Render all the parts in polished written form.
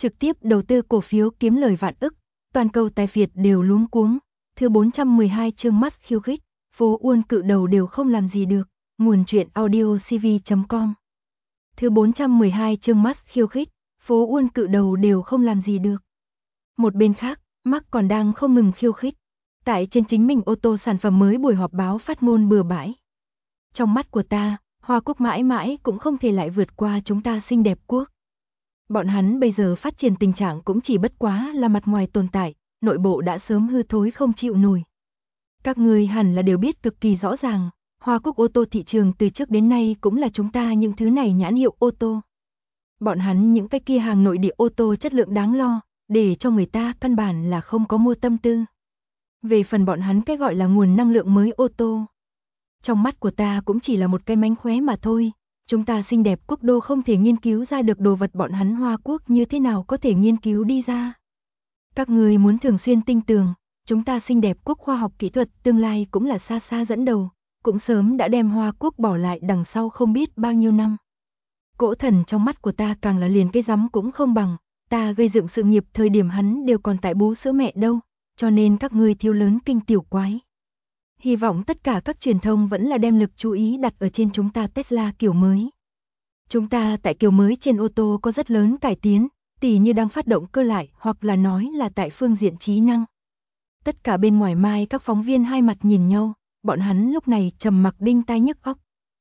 trực tiếp đầu tư cổ phiếu kiếm lời vạn ức, toàn cầu tài phiệt đều luống cuống. Thứ 412 chương Musk khiêu khích, phố Uôn cự đầu đều không làm gì được. Nguồn truyện audio cv.com. Thứ 412 chương Musk khiêu khích, phố Uôn cự đầu đều không làm gì được. Một bên khác, Musk còn đang không ngừng khiêu khích. Tại trên chính mình ô tô sản phẩm mới buổi họp báo phát ngôn bừa bãi. Trong mắt của ta, Hoa Quốc mãi mãi cũng không thể lại vượt qua chúng ta xinh đẹp quốc. Bọn hắn bây giờ phát triển tình trạng cũng chỉ bất quá là mặt ngoài tồn tại, nội bộ đã sớm hư thối không chịu nổi. Các người hẳn là đều biết cực kỳ rõ ràng, Hoa Quốc ô tô thị trường từ trước đến nay cũng là chúng ta những thứ này nhãn hiệu ô tô. Bọn hắn những cái kia hàng nội địa ô tô chất lượng đáng lo, để cho người ta căn bản là không có mua tâm tư. Về phần bọn hắn cái gọi là nguồn năng lượng mới ô tô, trong mắt của ta cũng chỉ là một cái mánh khóe mà thôi. Chúng ta xinh đẹp quốc đô không thể nghiên cứu ra được đồ vật bọn hắn Hoa Quốc như thế nào có thể nghiên cứu đi ra. Các người muốn thường xuyên tinh tường, chúng ta xinh đẹp quốc khoa học kỹ thuật tương lai cũng là xa xa dẫn đầu, cũng sớm đã đem Hoa Quốc bỏ lại đằng sau không biết bao nhiêu năm. Cỗ thần trong mắt của ta càng là liền cái rắm cũng không bằng, ta gây dựng sự nghiệp thời điểm hắn đều còn tại bú sữa mẹ đâu, cho nên các ngươi thiếu lớn kinh tiểu quái. Hy vọng tất cả các truyền thông vẫn là đem lực chú ý đặt ở trên chúng ta Tesla kiểu mới. Chúng ta tại kiểu mới trên ô tô có rất lớn cải tiến, tỉ như đang phát động cơ lại hoặc là nói là tại phương diện trí năng. Tất cả bên ngoài mai các phóng viên hai mặt nhìn nhau, bọn hắn lúc này trầm mặc đinh tai nhức óc.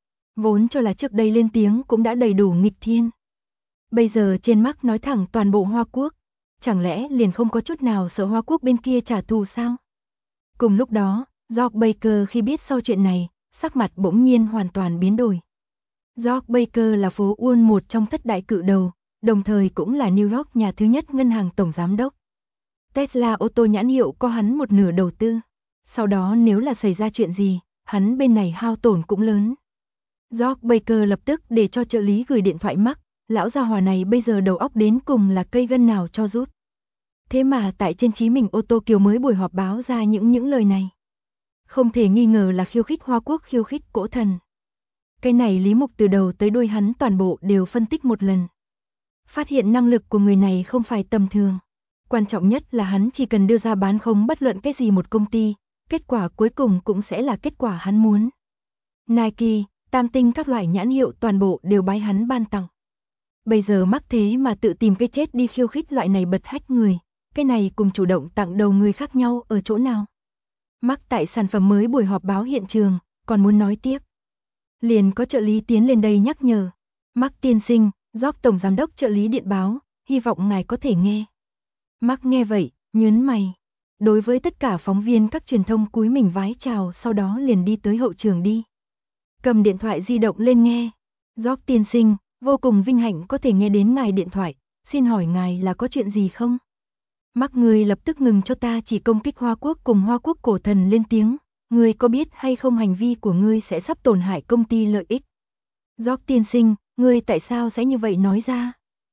Vốn cho là trước đây lên tiếng cũng đã đầy đủ nghịch thiên. Bây giờ trên Musk nói thẳng toàn bộ Hoa Quốc, chẳng lẽ liền không có chút nào sợ Hoa Quốc bên kia trả thù sao? Cùng lúc đó, George Baker khi biết sau chuyện này, sắc mặt bỗng nhiên hoàn toàn biến đổi. George Baker là phố Uôn một trong thất đại cự đầu, đồng thời cũng là New York nhà thứ nhất ngân hàng tổng giám đốc. Tesla ô tô nhãn hiệu có hắn một nửa đầu tư. Sau đó nếu là xảy ra chuyện gì, hắn bên này hao tổn cũng lớn. George Baker lập tức để cho trợ lý gửi điện thoại Musk, lão gia hỏa này bây giờ đầu óc đến cùng là cây gân nào cho rút. Thế mà tại trên Chí Minh ô tô kiều mới buổi họp báo ra những lời này. Không thể nghi ngờ là khiêu khích Hoa Quốc, khiêu khích cỗ thần. Cái này Lý Mục từ đầu tới đuôi hắn toàn bộ đều phân tích một lần. Phát hiện năng lực của người này không phải tầm thường. Quan trọng nhất là hắn chỉ cần đưa ra bán không bất luận cái gì một công ty, kết quả cuối cùng cũng sẽ là kết quả hắn muốn. Nike, Tam Tinh các loại nhãn hiệu toàn bộ đều bái hắn ban tặng. Bây giờ mắc thế mà tự tìm cái chết đi khiêu khích loại này bật hách người, cái này cùng chủ động tặng đầu người khác nhau ở chỗ nào? Musk tại sản phẩm mới buổi họp báo hiện trường, còn muốn nói tiếp. Liền có trợ lý tiến lên đây nhắc nhở. Musk tiên sinh, George tổng giám đốc trợ lý điện báo, hy vọng ngài có thể nghe. Musk nghe vậy, nhớn mày. Đối với tất cả phóng viên các truyền thông cúi mình vái chào, sau đó liền đi tới hậu trường đi. Cầm điện thoại di động lên nghe. George tiên sinh, vô cùng vinh hạnh có thể nghe đến ngài điện thoại, xin hỏi ngài là có chuyện gì không? Musk người lập tức ngừng cho ta chỉ công kích Hoa Quốc cùng Hoa Quốc cổ thần lên tiếng. Ngươi có biết hay không hành vi của ngươi sẽ sắp tổn hại công ty lợi ích? George tiên sinh, ngươi tại sao sẽ như vậy nói ra?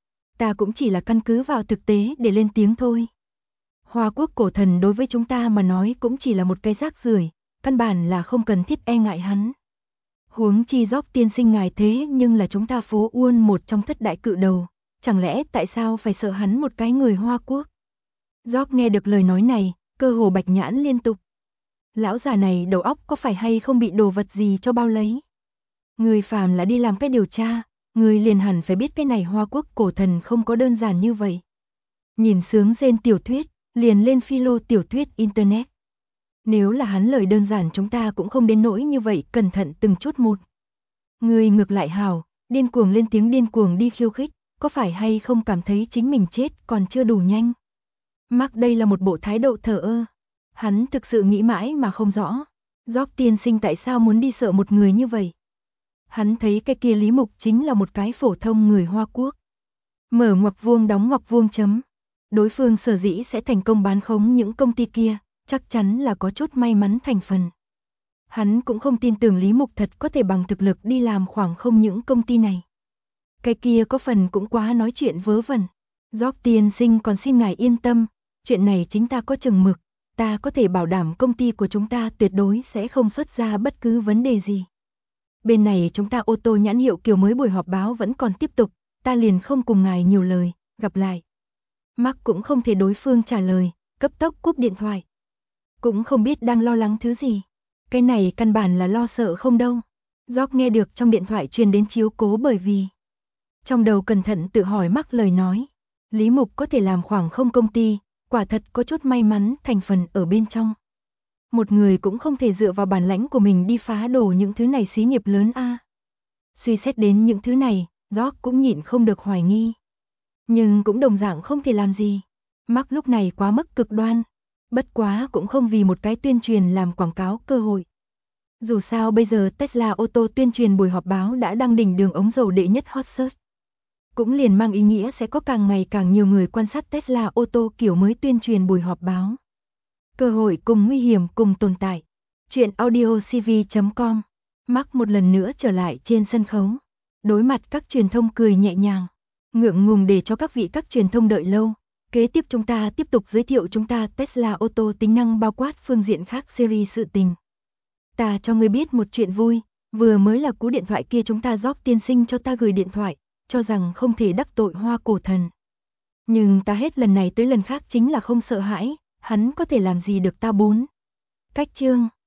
Ta cũng chỉ là căn cứ vào thực tế để lên tiếng thôi. Hoa Quốc cổ thần đối với chúng ta mà nói cũng chỉ là một cái rác rưởi, căn bản là không cần thiết e ngại hắn. Huống chi George tiên sinh ngài thế nhưng là chúng ta phố Uôn một trong thất đại cự đầu, chẳng lẽ tại sao phải sợ hắn một cái người Hoa Quốc? George nghe được lời nói này, cơ hồ bạch nhãn liên tục. Lão già này đầu óc có phải hay không bị đồ vật gì cho bao lấy? Người phàm là đi làm cái điều tra, người liền hẳn phải biết cái này Hoa Quốc cổ thần không có đơn giản như vậy. Nhìn sướng rên tiểu thuyết, liền lên philo tiểu thuyết internet. Nếu là hắn lời đơn giản chúng ta cũng không đến nỗi như vậy, cẩn thận từng chút một. Người ngược lại hào, điên cuồng lên tiếng điên cuồng đi khiêu khích, có phải hay không cảm thấy chính mình chết còn chưa đủ nhanh? Musk đây là một bộ thái độ thờ ơ. Hắn thực sự nghĩ mãi mà không rõ. George tiên sinh tại sao muốn đi sợ một người như vậy? Hắn thấy cái kia Lý Mục chính là một cái phổ thông người Hoa Quốc. Mở ngoặc vuông đóng ngoặc vuông chấm. Đối phương sở dĩ sẽ thành công bán khống những công ty kia, chắc chắn là có chút may mắn thành phần. Hắn cũng không tin tưởng Lý Mục thật có thể bằng thực lực đi làm khoảng không những công ty này. Cái kia có phần cũng quá nói chuyện vớ vẩn. George tiên sinh còn xin ngài yên tâm, chuyện này chính ta có chừng mực, ta có thể bảo đảm công ty của chúng ta tuyệt đối sẽ không xuất ra bất cứ vấn đề gì. Bên này chúng ta ô tô nhãn hiệu kiểu mới buổi họp báo vẫn còn tiếp tục, ta liền không cùng ngài nhiều lời, gặp lại. Mark cũng không thể đối phương trả lời, cấp tốc cúp điện thoại. Cũng không biết đang lo lắng thứ gì. Cái này căn bản là lo sợ không đâu. George nghe được trong điện thoại truyền đến chiếu cố bởi vì trong đầu cẩn thận tự hỏi Mark lời nói. Lý Mục có thể làm khoảng không công ty, quả thật có chút may mắn thành phần ở bên trong. Một người cũng không thể dựa vào bản lãnh của mình đi phá đổ những thứ này xí nghiệp lớn a. Suy xét đến những thứ này, George cũng nhịn không được hoài nghi. Nhưng cũng đồng dạng không thể làm gì. Mark lúc này quá mức cực đoan. Bất quá cũng không vì một cái tuyên truyền làm quảng cáo cơ hội. Dù sao bây giờ Tesla ô tô tuyên truyền buổi họp báo đã đăng đỉnh đường ống dầu đệ nhất hot search. Cũng liền mang ý nghĩa sẽ có càng ngày càng nhiều người quan sát Tesla ô tô kiểu mới tuyên truyền buổi họp báo. Cơ hội cùng nguy hiểm cùng tồn tại. Chuyện audiocv.com. Mark một lần nữa trở lại trên sân khấu. Đối mặt các truyền thông cười nhẹ nhàng. Ngượng ngùng để cho các vị các truyền thông đợi lâu. Kế tiếp chúng ta tiếp tục giới thiệu chúng ta Tesla ô tô tính năng bao quát phương diện khác series sự tình. Ta cho ngươi biết một chuyện vui, vừa mới là cú điện thoại kia chúng ta George tiên sinh cho ta gửi điện thoại, cho rằng không thể đắc tội Hoa cổ thần. Nhưng ta hết lần này tới lần khác chính là không sợ hãi, hắn có thể làm gì được ta bốn. Cách chương